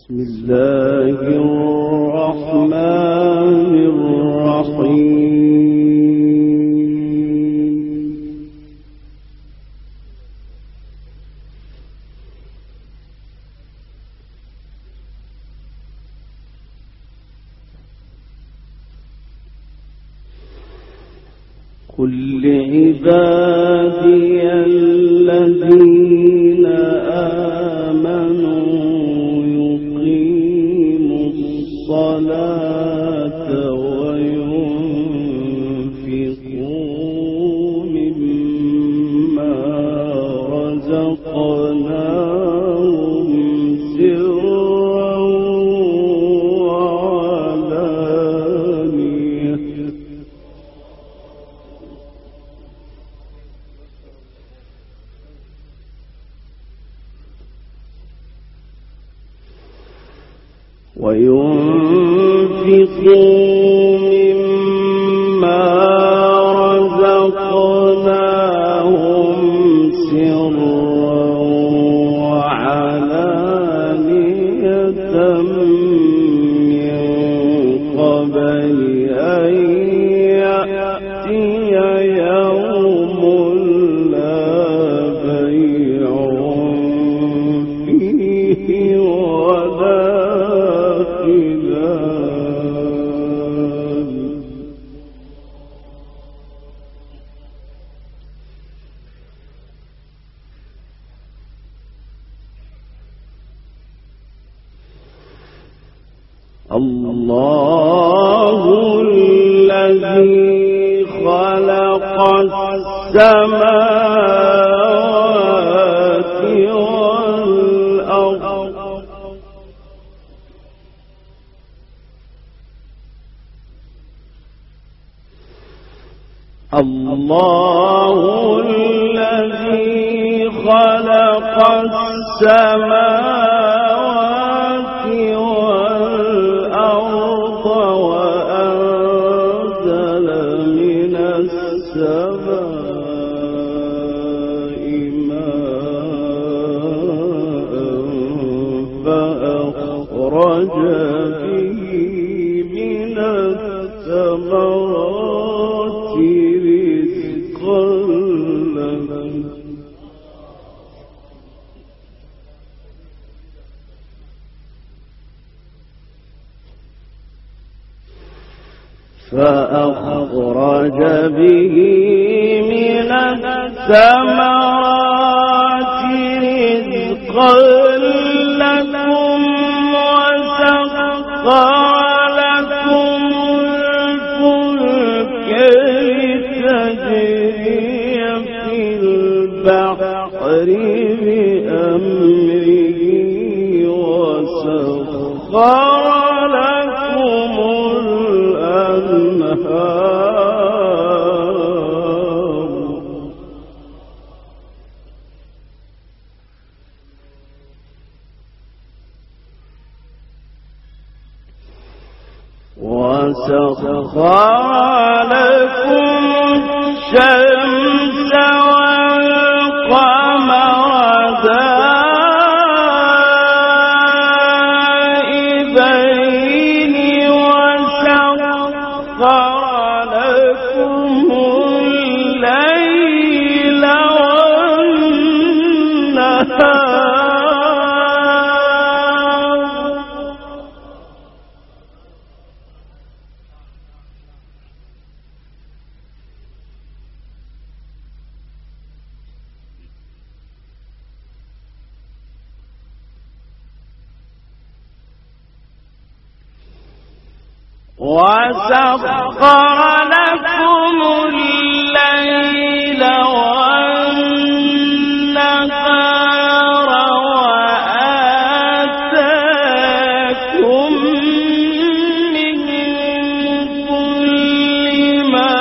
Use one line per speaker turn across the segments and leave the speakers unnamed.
بسم الله الرحمن الرحيم. قل لعبادي الذين آمنوا يقيموا الصلاة وينفقوا مما رزقناهم سرا وعلانية من قبل أن يأتي يوم لا بيع فيه ولا الله الذي خلق السماوات والأرض الله الذي خلق السماوات والأرض وأنزل من السماء ماء فأخرج به من الثمرات رزقا لكم فأخرج به من الثمرات رزقا لكم وسخر لكم الفلك لتجري في البحر بأمره وسخر لكم وسخر لكم الشمس والقمر دائبين وسخر لكم الليل والنهار وسخر لكم الليل والنهار وآتاكم من كل ما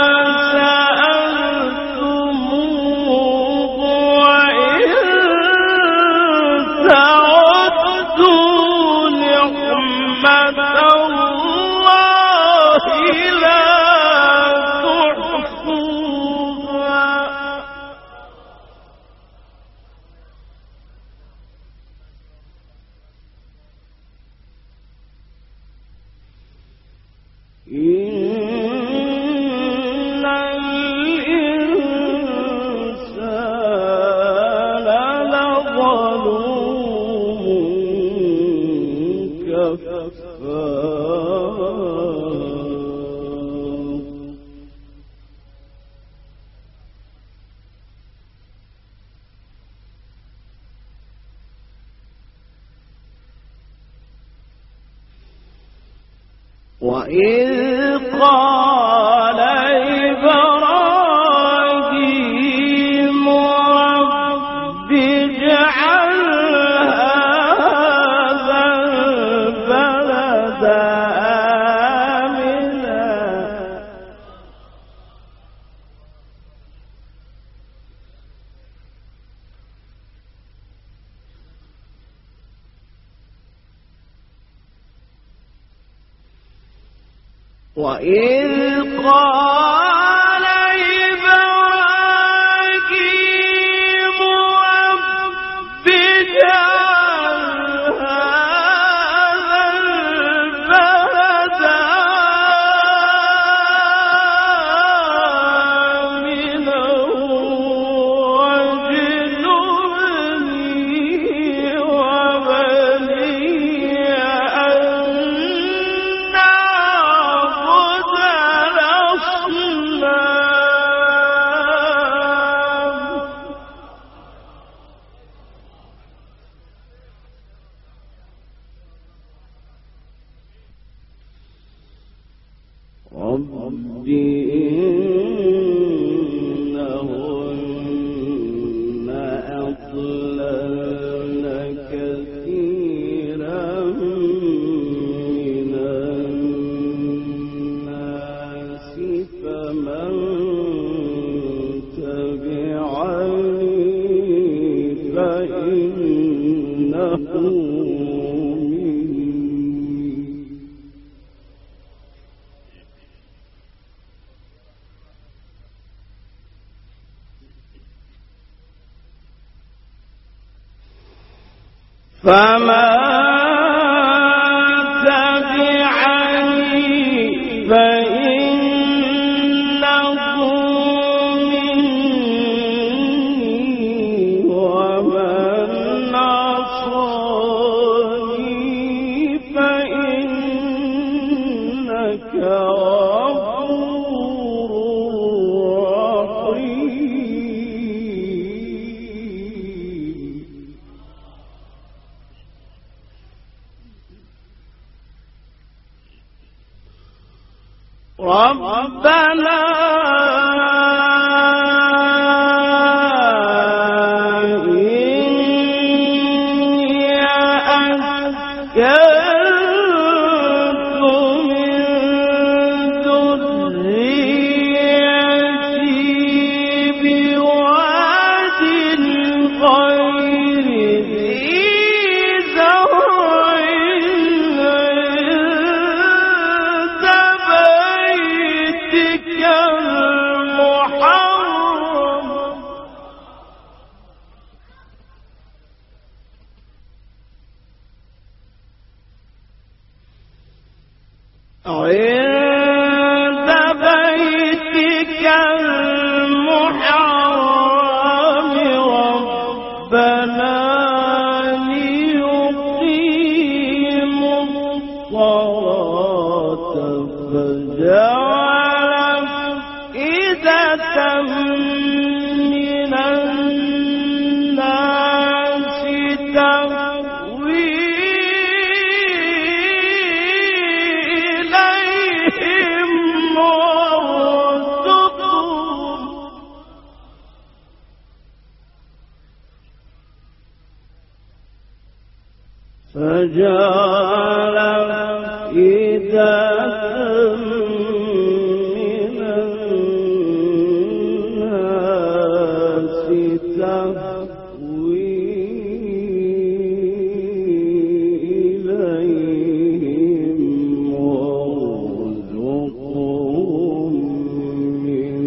سألتموه وإن تعدوا نعمة الله لا تحصوها وإذ قال إبراهيم رب اجعل هذا البلد آمنا وإذ قال إبراهيم رب اجعل هذا البلد آمنا واجنبني وبني أن نعبد رب إنهن أضللن كثيرا من الناس فمن تبعني فإنه فما تبعني فإنه مني ومن عصاني فإنك غفور رحيم ربنا إني أسكنت من ذريتي بواد غير ذي زرع عند بيتك المحرم عند بيتك المحرم ربنا ليقيموا الصلاة فاجعل أفئدة من الناس تهوي إليهم وارزقهم فجعل أفئدة من الناس تهوي إليهم وارزقهم من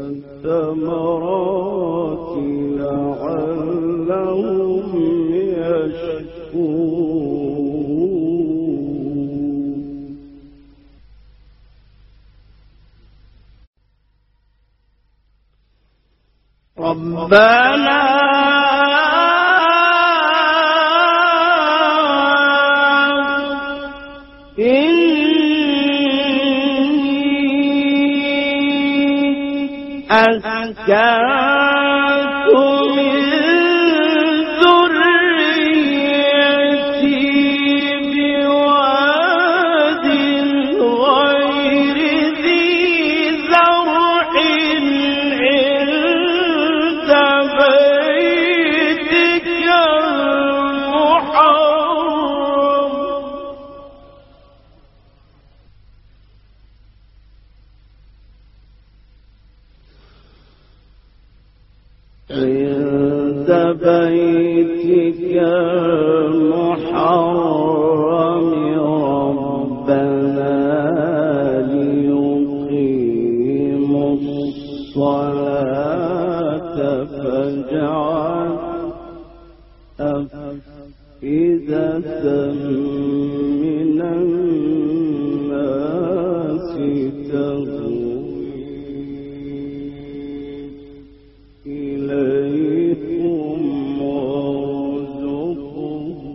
الثمرات لعلهم يشكرون ربنا أسكنتم من ذريتي بواد غير ذي زرع عند بيتك المحرم ربنا ليقيموا الصلاة فاجعل أفئدة من الناس تهوي إليهم وارزقهم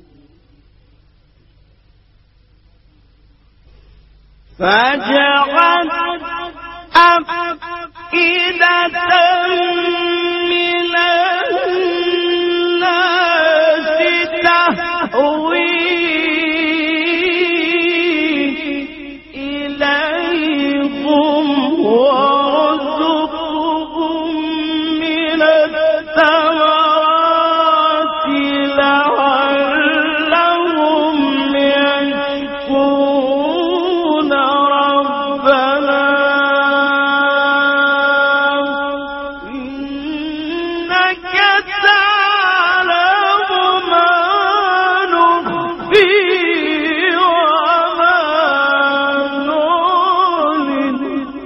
فاجعل أفئدة من الناس تهوي إليهم وارزقهم من الثمرات لعلهم يشكرون ربنا إنك تعلم ما نخفي وما نعلن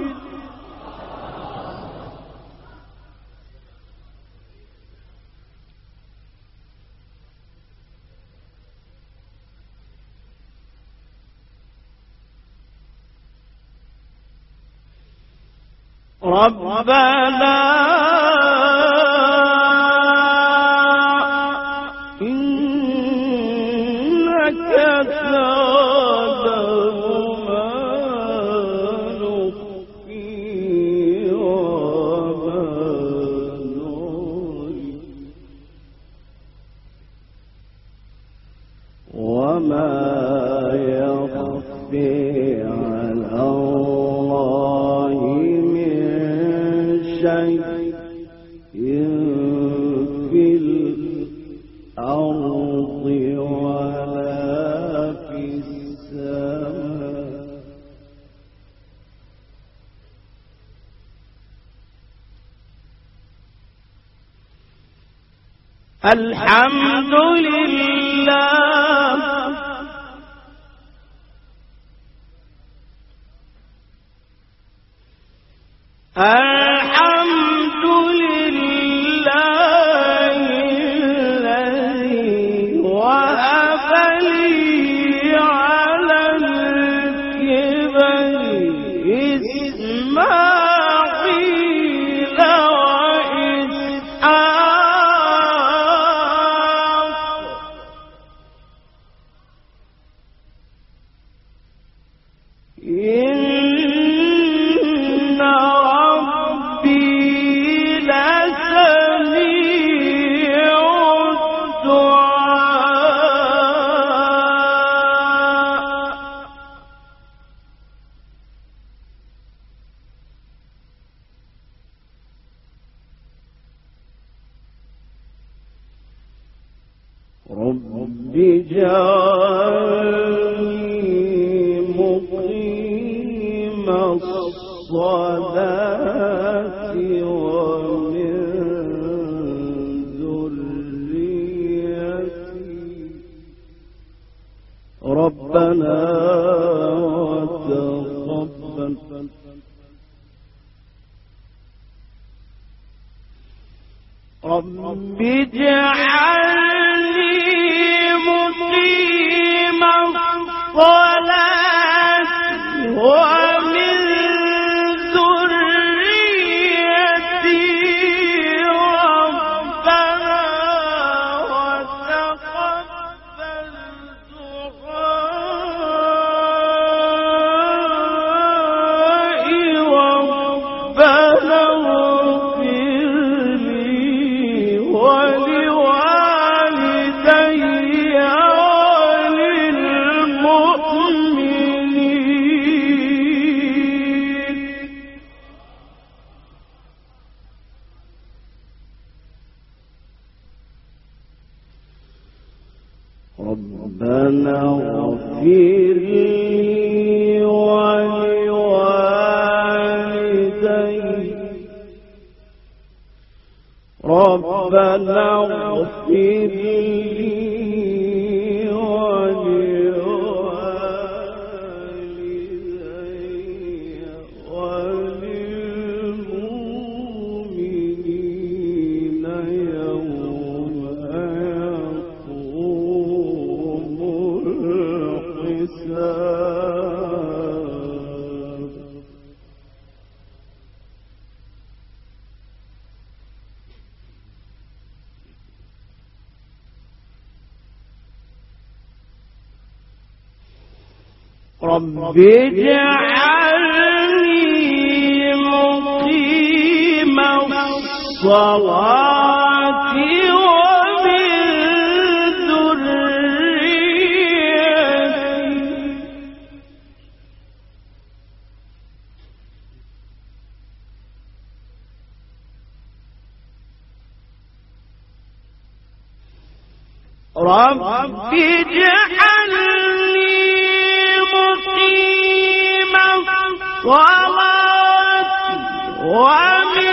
ربنا إنك تعلم ما نخفي وما نعلن وما يخفي على الله من شيء في الأرض ولا في السماء الحمد لله الحمد لله الذي وهب لي على الكبر إسماعيل وإسحاق إن ربي لسميع الدعاء رب اجعلني مقيم الصلاة ومن ذريتي ربنا وتقبل رب اجعلني مقيم الصلاة ومن ذريتي ربنا وتقبل دعائي ربنا ربنا اغفر لي ولوالدي ربنا اغفر لي رب اجعلني مقيم الصلاة ومن ذريتي رب اجعلني مقيم الصلاة ومن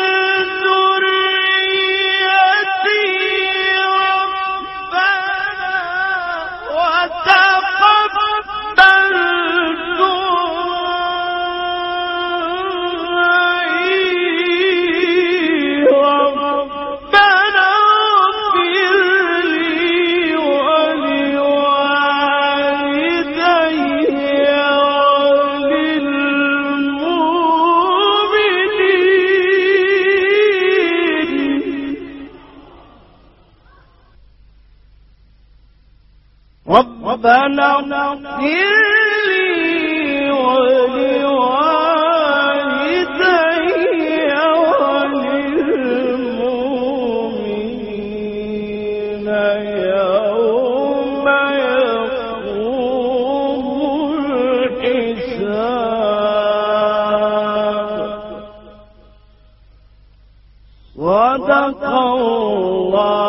ذريتي ربنا وتقبل دعائي ربنا اغفر لي ربنا اغفر لي ولوالدي وللمؤمنين يوم يقوم الحساب صدق الله